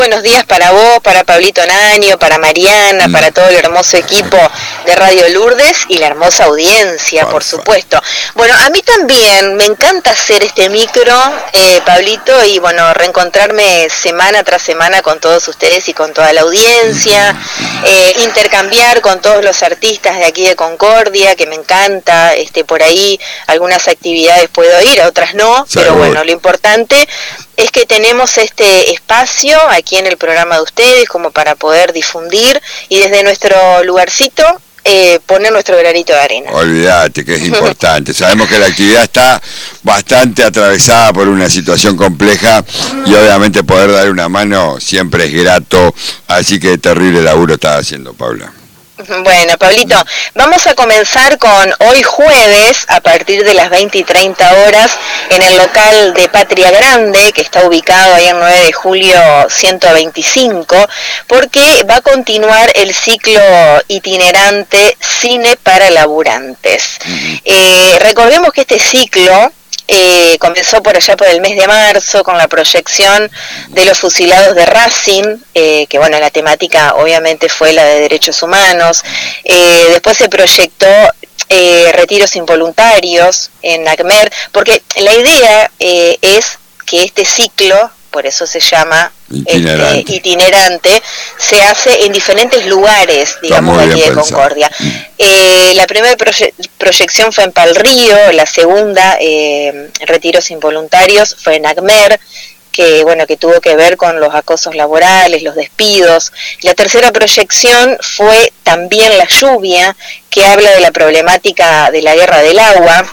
Buenos días para vos, para Pablito Naño, para Mariana, para todo el hermoso equipo de Radio Lourdes y la hermosa audiencia, por supuesto. Bueno, a mí también me encanta hacer este micro, Pablito, y bueno, reencontrarme semana tras semana con todos ustedes y con toda la audiencia, intercambiar con todos los artistas de aquí de Concordia, que me encanta, por ahí algunas actividades puedo ir, a otras no, pero bueno, lo importante es que tenemos este espacio aquí en el programa de ustedes como para poder difundir y desde nuestro lugarcito poner nuestro granito de arena. Olvídate que es importante. Sabemos que la actividad está bastante atravesada por una situación compleja y obviamente poder dar una mano siempre es grato, así que terrible laburo está haciendo Paula. Bueno, Pablito, vamos a comenzar con hoy jueves a partir de las 20 y 30 horas en el local de Patria Grande, que está ubicado ahí en 9 de julio 125, porque va a continuar el ciclo itinerante Cine para Laburantes. Recordemos que este ciclo comenzó por allá por el mes de marzo con la proyección de los fusilados de Racing, que bueno, la temática obviamente fue la de derechos humanos. Después se proyectó retiros involuntarios en ACMER, porque la idea es que este ciclo, por eso se llama itinerante, se hace en diferentes lugares, digamos, de aquí de Concordia. La primera proyección fue en Palrío, la segunda, retiros involuntarios, fue en ACMER, que bueno, que tuvo que ver con los acosos laborales, los despidos. La tercera proyección fue también La Lluvia, que habla de la problemática de la guerra del agua.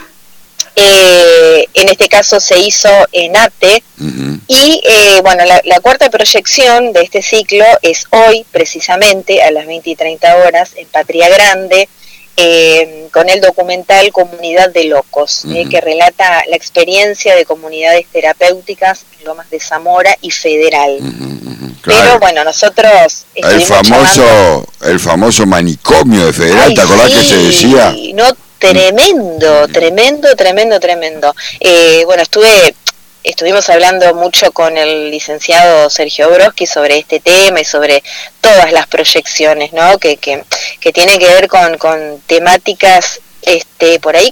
En este caso se hizo en ATE, y bueno, la cuarta proyección de este ciclo es hoy, precisamente, a las 20 y 30 horas, en Patria Grande, con el documental Comunidad de Locos, que relata la experiencia de comunidades terapéuticas en Lomas de Zamora y Federal. Claro. Pero bueno, nosotros el famoso manicomio de Federal. ¿Te acordás que se decía? No, tremendo. Bueno, estuvimos hablando mucho con el licenciado Sergio Broski sobre este tema y sobre todas las proyecciones, ¿no? Que tienen que ver con temáticas por ahí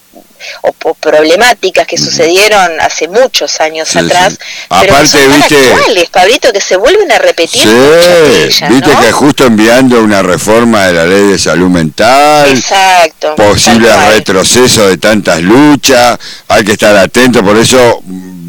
o problemáticas que sucedieron hace muchos años atrás, pero aparte, que son viste, actuales, Pablito, que se vuelven a repetir. Viste, ¿no? Que justo enviando una reforma de la ley de salud mental, exacto, posible retroceso de tantas luchas, hay que estar atento, por eso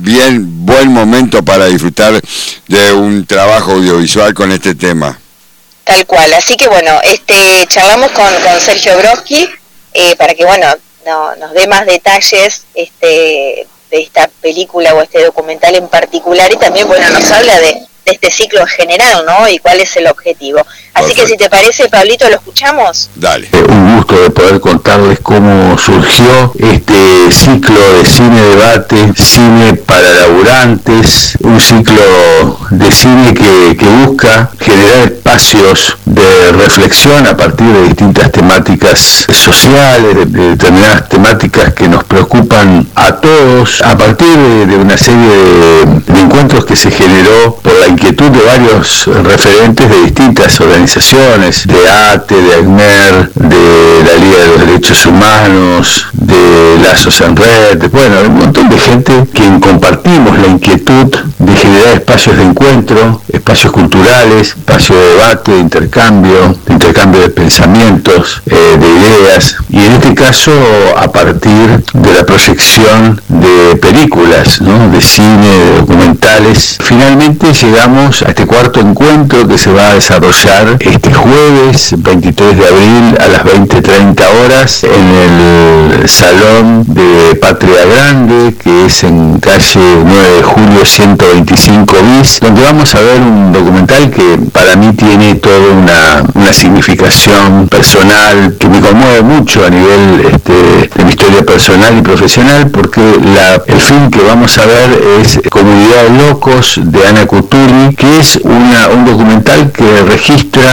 buen momento para disfrutar de un trabajo audiovisual con este tema. Tal cual, así que bueno, charlamos con Sergio Broski para que bueno nos dé más detalles de esta película o este documental en particular, y también bueno nos habla de este ciclo en general, ¿no? Y cuál es el objetivo. Así que si te parece, Pablito, ¿lo escuchamos? Dale. Un gusto de poder contarles cómo surgió este ciclo de cine debate, cine para laburantes, un ciclo de cine que busca generar espacios de reflexión a partir de distintas temáticas sociales, de determinadas temáticas que nos preocupan a todos, a partir de una serie de encuentros que se generó por la inquietud de varios referentes de distintas organizaciones, de ATE, de ACMER, de la Liga de los Derechos Humanos, de la Red, bueno, un montón de gente que compartimos la inquietud de generar espacios de encuentro, espacios culturales, espacios de debate, de intercambio de pensamientos, de ideas, y en este caso a partir de la proyección de películas, ¿no? De cine, de documentales. Finalmente llegamos a este cuarto encuentro que se va a desarrollar este jueves 23 de abril a las 20:30 horas en el Salón de Patria Grande, que es en calle 9 de julio 125 bis, donde vamos a ver un documental que para mí tiene toda una significación personal que me conmueve mucho a nivel de mi historia personal y profesional, porque el film que vamos a ver es Comunidad de Locos, de Ana Cutuli, que es un documental que registra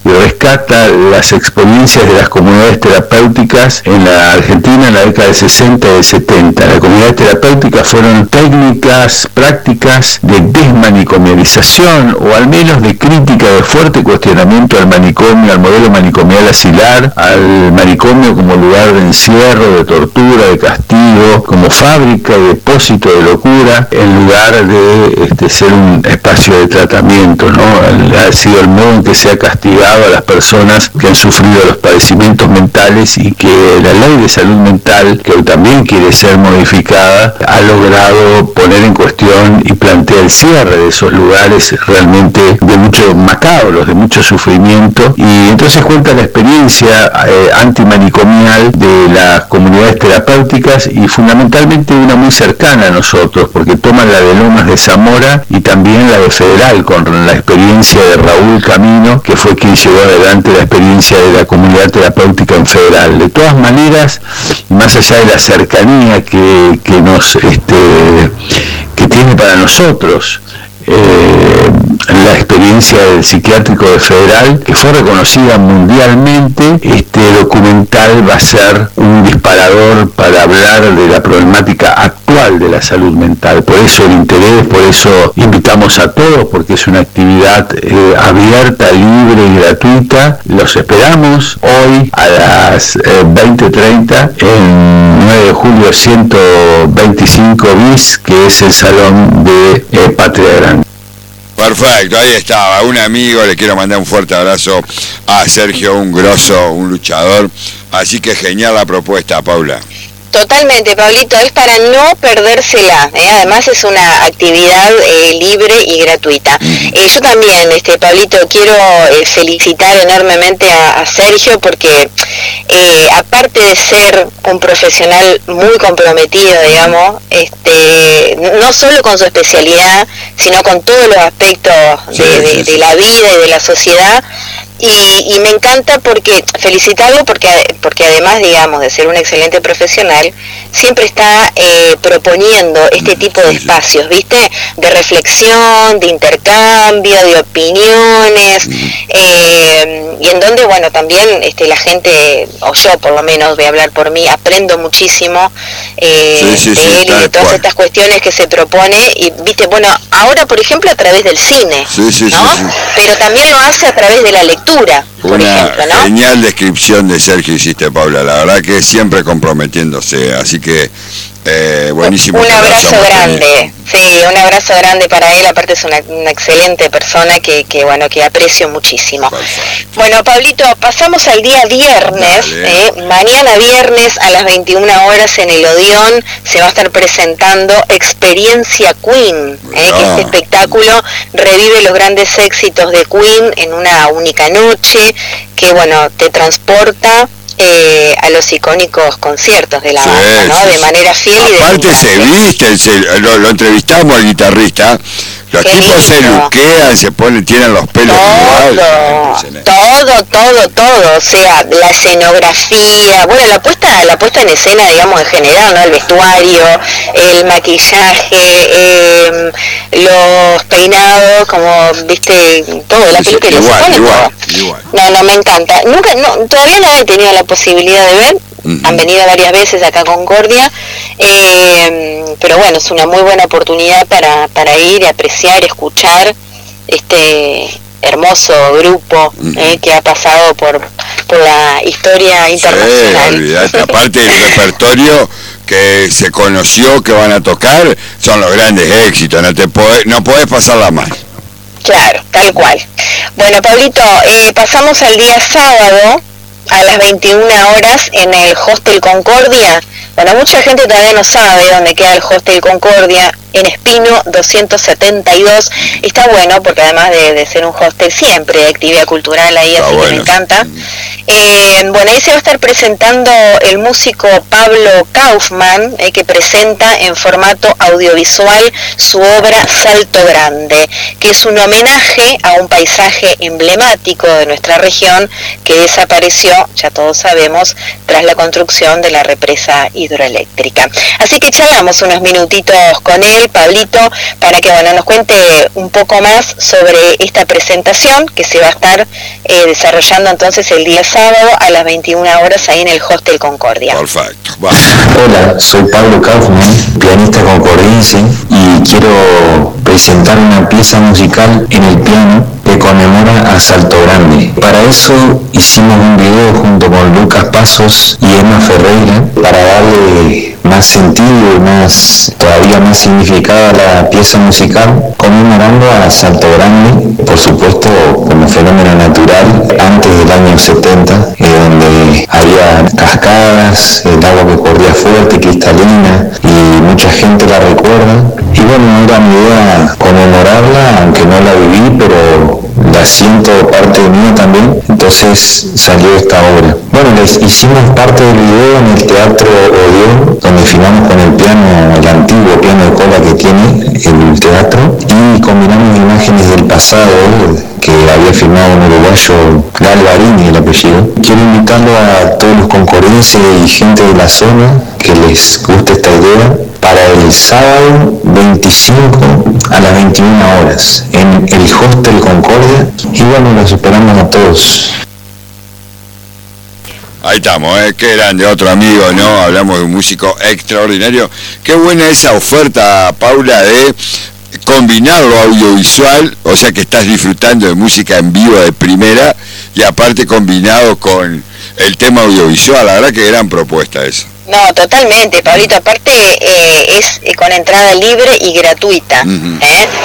y rescata las experiencias de las comunidades terapéuticas en la Argentina en la década del 60 y del 70. Las comunidades terapéuticas fueron técnicas, prácticas de desmanicomialización, o al menos de crítica, de fuerte cuestionamiento al manicomio, al modelo manicomial asilar, al manicomio como lugar de encierro, de tortura, de castigo, como fábrica y depósito de locura, en lugar de ser un espacio de tratamiento, ¿no? Ha sido el modo en que se ha castigado a las personas que han sufrido los padecimientos mentales, y que la ley de salud mental, que hoy también quiere ser modificada, ha logrado poner en cuestión y plantea el cierre de esos lugares realmente de mucho macabros, de mucho sufrimiento. Y entonces cuenta la experiencia antimanicomial de las comunidades terapéuticas, y fundamentalmente una muy cercana a nosotros, porque toman la de Lomas de Zamora y también la de Federal, con la experiencia de Raúl Camino, que fue quien llevó adelante la experiencia de la comunidad terapéutica en Federal. De todas maneras, más allá de la cercanía que tiene para nosotros la experiencia del psiquiátrico de Federal, que fue reconocida mundialmente, este documental va a ser un disparador para hablar de la problemática actual de la salud mental. Por eso el interés, por eso invitamos a todos, porque es una actividad abierta, libre y gratuita. Los esperamos hoy a las 20:30 en 9 de julio 125 bis, que es el salón de Patria Grande. Perfecto, ahí estaba, un amigo, le quiero mandar un fuerte abrazo a Sergio, un grosso, un luchador, así que genial la propuesta, Paula. Totalmente, Pablito, es para no perdérsela, además es una actividad libre y gratuita. Yo también, Pablito, quiero felicitar enormemente a Sergio, porque aparte de ser un profesional muy comprometido, digamos, no solo con su especialidad, sino con todos los aspectos de la vida y de la sociedad. Y me encanta felicitarlo porque además, digamos, de ser un excelente profesional, siempre está proponiendo este tipo de espacios, ¿viste? De reflexión, de intercambio, de opiniones, y en donde, bueno, también la gente, o yo por lo menos, voy a hablar por mí, aprendo muchísimo de él y de todas estas cuestiones que se propone, y, ¿viste? Bueno, ahora, por ejemplo, a través del cine, ¿no? Pero también lo hace a través de la lectura. Una genial descripción de Sergio hiciste, Paula, la verdad que siempre comprometiéndose, así que buenísimo. Un abrazo grande, sí, un abrazo grande para él, aparte es una excelente persona que aprecio muchísimo. Perfecto. Bueno, Pablito, pasamos al día viernes, mañana viernes a las 21 horas en el Odeón se va a estar presentando Experiencia Queen, que este espectáculo revive los grandes éxitos de Queen en una única noche, que te transporta a los icónicos conciertos de la banda, ¿no? De manera fiel. Aparte se viste, lo entrevistamos al guitarrista, los tipos se luquean, tienen los pelos igual. Todo, o sea, la escenografía, la puesta en escena, digamos, en general, ¿no? El vestuario, el maquillaje, los peinados, como, viste, todo, la peluquería, igual. No, me encanta. Todavía no he tenido la posibilidad de ver. Han venido varias veces acá a Concordia, pero bueno, es una muy buena oportunidad para ir, apreciar, escuchar este hermoso grupo que ha pasado por la historia internacional. Olvidate, aparte del repertorio que se conoció que van a tocar, son los grandes éxitos, no podés pasarla mal. Claro, tal cual. Bueno, Pablito, pasamos al día sábado a las 21 horas en el Hostel Concordia. Bueno, mucha gente todavía no sabe dónde queda el Hostel Concordia, en Espino 272. Está bueno porque además de ser un hostel siempre hay actividad cultural ahí, así que me encanta. Bueno, ahí se va a estar presentando el músico Pablo Kaufman, que presenta en formato audiovisual su obra Salto Grande, que es un homenaje a un paisaje emblemático de nuestra región que desapareció, ya todos sabemos, tras la construcción de la represa hidroeléctrica. Así que charlamos unos minutitos con él, Pablito, para que nos cuente un poco más sobre esta presentación que se va a estar desarrollando entonces el día sábado a las 21 horas ahí en el Hostel Concordia. Perfecto. Hola, soy Pablo Kaufman, pianista concordiense, y quiero presentar una pieza musical en el piano que conmemora a Salto Grande. Para eso hicimos un video junto con Lucas Pasos y Emma Ferreira para darle más sentido y todavía más significado a la pieza musical, conmemorando a Salto Grande, por supuesto como fenómeno natural antes del año 70, donde había cascadas, el agua que corría fuerte, cristalina, y mucha gente la recuerda. Y bueno, era mi idea conmemorarla, aunque no la viví, pero la siento parte de mí también, entonces salió esta obra. Bueno, les hicimos parte del video en el Teatro Odeón, donde filmamos con el piano, el antiguo piano de cola que tiene el teatro, y combinamos imágenes del pasado que había filmado un uruguayo, Galvarini el apellido. Quiero invitarlo a todos los concordienses y gente de la zona que les guste esta idea para el sábado 25 a las 21 horas en el Hostel Concordia, y bueno, los esperamos a todos. Ahí estamos, qué grande, otro amigo, ¿no? Hablamos de un músico extraordinario. Qué buena esa oferta, Paula, de combinar lo audiovisual, o sea que estás disfrutando de música en vivo de primera, y aparte combinado con el tema audiovisual. La verdad que gran propuesta esa. No, totalmente, Pablito. Aparte es con entrada libre y gratuita. Uh-huh.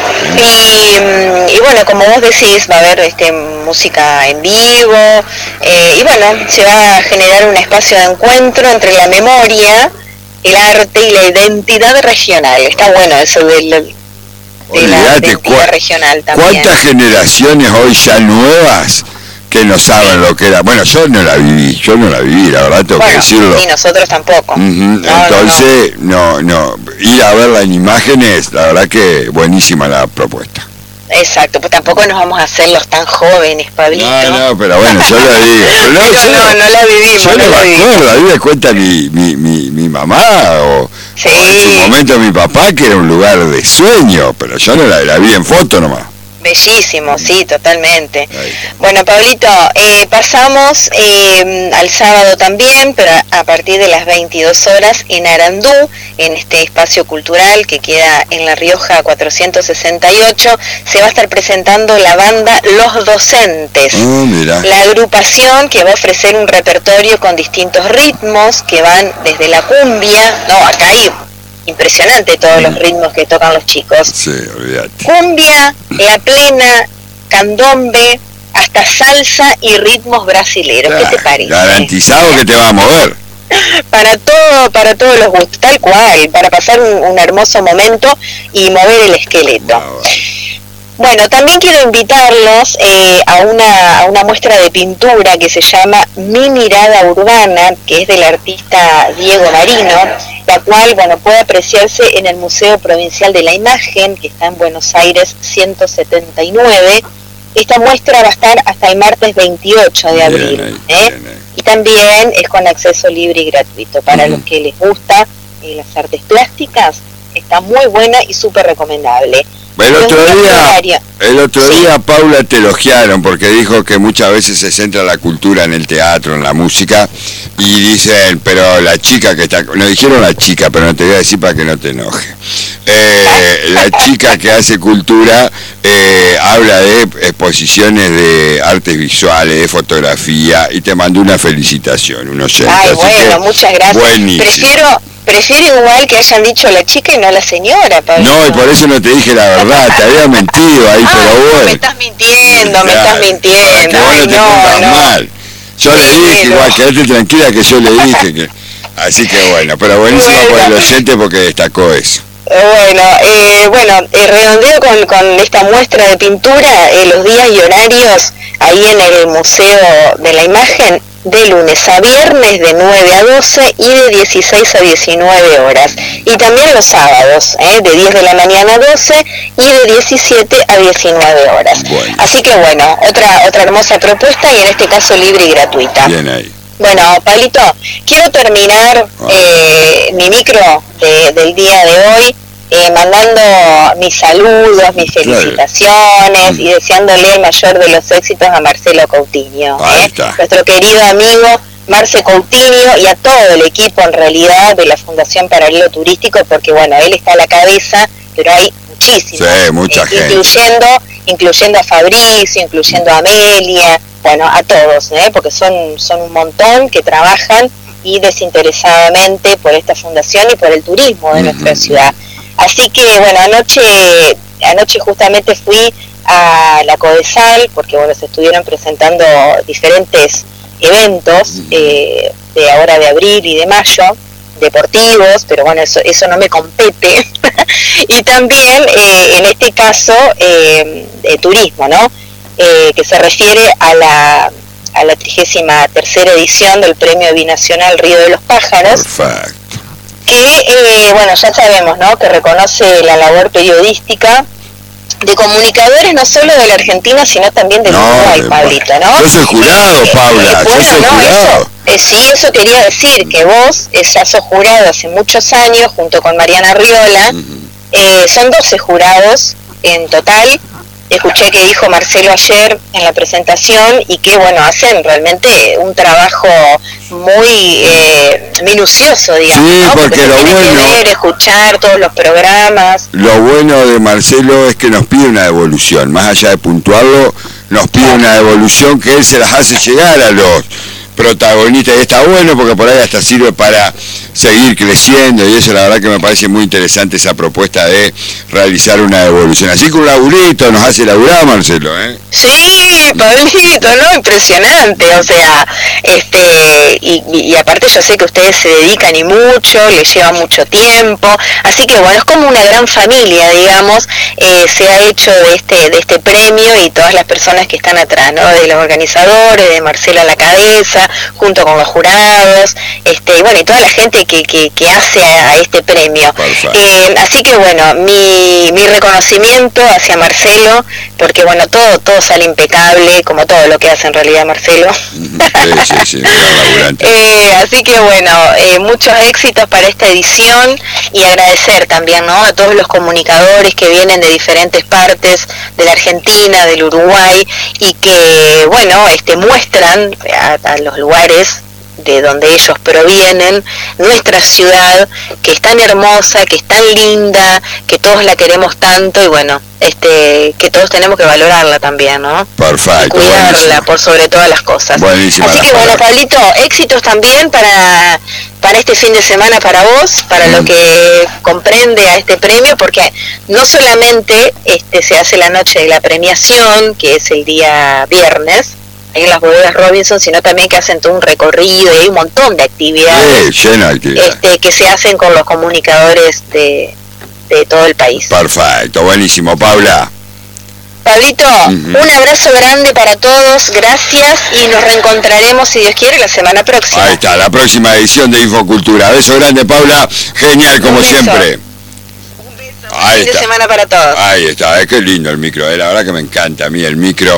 Y bueno, como vos decís, va a haber música en vivo, y bueno, se va a generar un espacio de encuentro entre la memoria, el arte y la identidad regional. Está bueno eso de la identidad regional también. ¿Cuántas generaciones hoy ya nuevas que no saben lo que era? Bueno, yo no la viví, la verdad tengo que decirlo. Sí, nosotros tampoco. Uh-huh. Entonces, no, ir a verla en imágenes, la verdad que buenísima la propuesta. Exacto, pues tampoco nos vamos a hacer los tan jóvenes, Pablito. No, pero bueno, yo lo digo. No la vivimos. Yo no me acuerdo, a mí me cuenta mi mamá o en su momento mi papá, que era un lugar de sueño, pero yo no la vi en foto nomás. Bellísimo, sí, totalmente. Bueno, Pablito, pasamos al sábado también, pero a partir de las 22 horas en Arandú, en este espacio cultural que queda en La Rioja 468, se va a estar presentando la banda Los Docentes, la agrupación que va a ofrecer un repertorio con distintos ritmos que van desde la cumbia, acá hay impresionante todos los ritmos que tocan los chicos. Sí, olvídate. Cumbia, la plena, candombe, hasta salsa y ritmos brasileros. ¿Qué te parece? Garantizado que te va a mover. Para todos los gustos, tal cual, para pasar un hermoso momento y mover el esqueleto. Bueno, también quiero invitarlos a una muestra de pintura que se llama Mi Mirada Urbana, que es del artista Diego Marino, la cual, puede apreciarse en el Museo Provincial de la Imagen, que está en Buenos Aires 179. Esta muestra va a estar hasta el martes 28 de abril. Y también es con acceso libre y gratuito. Para los que les gusta las artes plásticas, está muy buena y súper recomendable. El otro día, Paula, te elogiaron porque dijo que muchas veces se centra la cultura en el teatro, en la música, y dicen, pero la chica que está... No dijeron la chica, pero no te voy a decir para que no te enoje. La chica que hace cultura habla de exposiciones de artes visuales, de fotografía, y te mandó una felicitación, un oyente. Ay, bueno, muchas gracias. Buenísimo. Prefiero igual que hayan dicho la chica y no la señora, Pablo. No, y por eso no te dije la verdad, te había mentido ahí, pero bueno. Me estás mintiendo. Que vos no te pongas mal. Yo le dije igual, quédate tranquila que yo le dije que... Así que bueno, pero buenísimo por el oyente porque destacó eso. Redondeo con esta muestra de pintura, los días y horarios ahí en el Museo de la Imagen, de lunes a viernes de 9 a 12 y de 16 a 19 horas. Y también los sábados, de 10 de la mañana a 12 y de 17 a 19 horas. Bueno. Así que bueno, otra hermosa propuesta y en este caso libre y gratuita. Bien ahí. Bueno, Pablito, quiero terminar mi micro del día de hoy mandando mis saludos, mis felicitaciones y deseándole el mayor de los éxitos a Marcelo Coutinho, nuestro querido amigo Marce Coutinho, y a todo el equipo en realidad de la Fundación Paralelo Turístico, porque bueno, él está a la cabeza, pero hay muchísimos, mucha gente, incluyendo a Fabricio, incluyendo a Amelia, bueno, a todos, porque son un montón que trabajan y desinteresadamente por esta fundación y por el turismo de nuestra ciudad. Así que bueno, anoche justamente fui a la Codesal, porque bueno, se estuvieron presentando diferentes eventos de ahora de abril y de mayo, deportivos, pero bueno, eso no me compete. Y también en este caso de turismo, ¿no? Que se refiere a la 33ª edición del Premio Binacional Río de los Pájaros. Perfecto. Que, bueno, ya sabemos, ¿no?, que reconoce la labor periodística de comunicadores no solo de la Argentina, sino también del Uruguay, Pablito, ¿no? Yo soy jurado, Paula, yo soy jurado. Eso quería decir, que vos ya sos jurado hace muchos años, junto con Mariana Riola, son 12 jurados en total. Escuché que dijo Marcelo ayer en la presentación y que, bueno, hacen realmente un trabajo muy minucioso, digamos, sí, ¿no? porque lo bueno, que ver, escuchar todos los programas. Lo bueno de Marcelo es que nos pide una devolución, más allá de puntuarlo, nos pide una devolución que él se las hace llegar a los protagonistas, y está bueno porque por ahí hasta sirve para seguir creciendo, y eso la verdad que me parece muy interesante, esa propuesta de realizar una devolución. Así que un laburito nos hace laburar, Marcelo, Sí, Pablito, ¿no? Impresionante, o sea, y aparte yo sé que ustedes se dedican y mucho, les lleva mucho tiempo, así que bueno, es como una gran familia, digamos, se ha hecho de este premio, y todas las personas que están atrás, ¿no? De los organizadores, de Marcelo a la cabeza, junto con los jurados, y bueno, y toda la gente que hace a este premio. Así que bueno, mi reconocimiento hacia Marcelo, porque bueno, todo sale impecable, como todo lo que hace en realidad Marcelo. Sí, así que bueno, muchos éxitos para esta edición, y agradecer también, ¿no?, a todos los comunicadores que vienen de diferentes partes de la Argentina, del Uruguay, y que bueno, muestran a los lugares de donde ellos provienen, nuestra ciudad, que es tan hermosa, que es tan linda, que todos la queremos tanto, y bueno, que todos tenemos que valorarla también, ¿no? Perfecto. Y cuidarla, buenísimo, por sobre todas las cosas. Buenísima. Así que bueno, Pablito, éxitos también para este fin de semana para vos, para lo que comprende a este premio, porque no solamente se hace la noche de la premiación, que es el día viernes, en las bodegas Robinson, sino también que hacen todo un recorrido, y hay un montón de actividades, lleno de actividades, que se hacen con los comunicadores de todo el país. Perfecto, buenísimo, Paula. Pablito, un abrazo grande para todos, gracias, y nos reencontraremos, si Dios quiere, la semana próxima. Ahí está, la próxima edición de Infocultura. Beso grande, Paula, genial como siempre. Ahí fin de semana para todos. Ahí está, qué lindo el micro, la verdad que me encanta a mí el micro.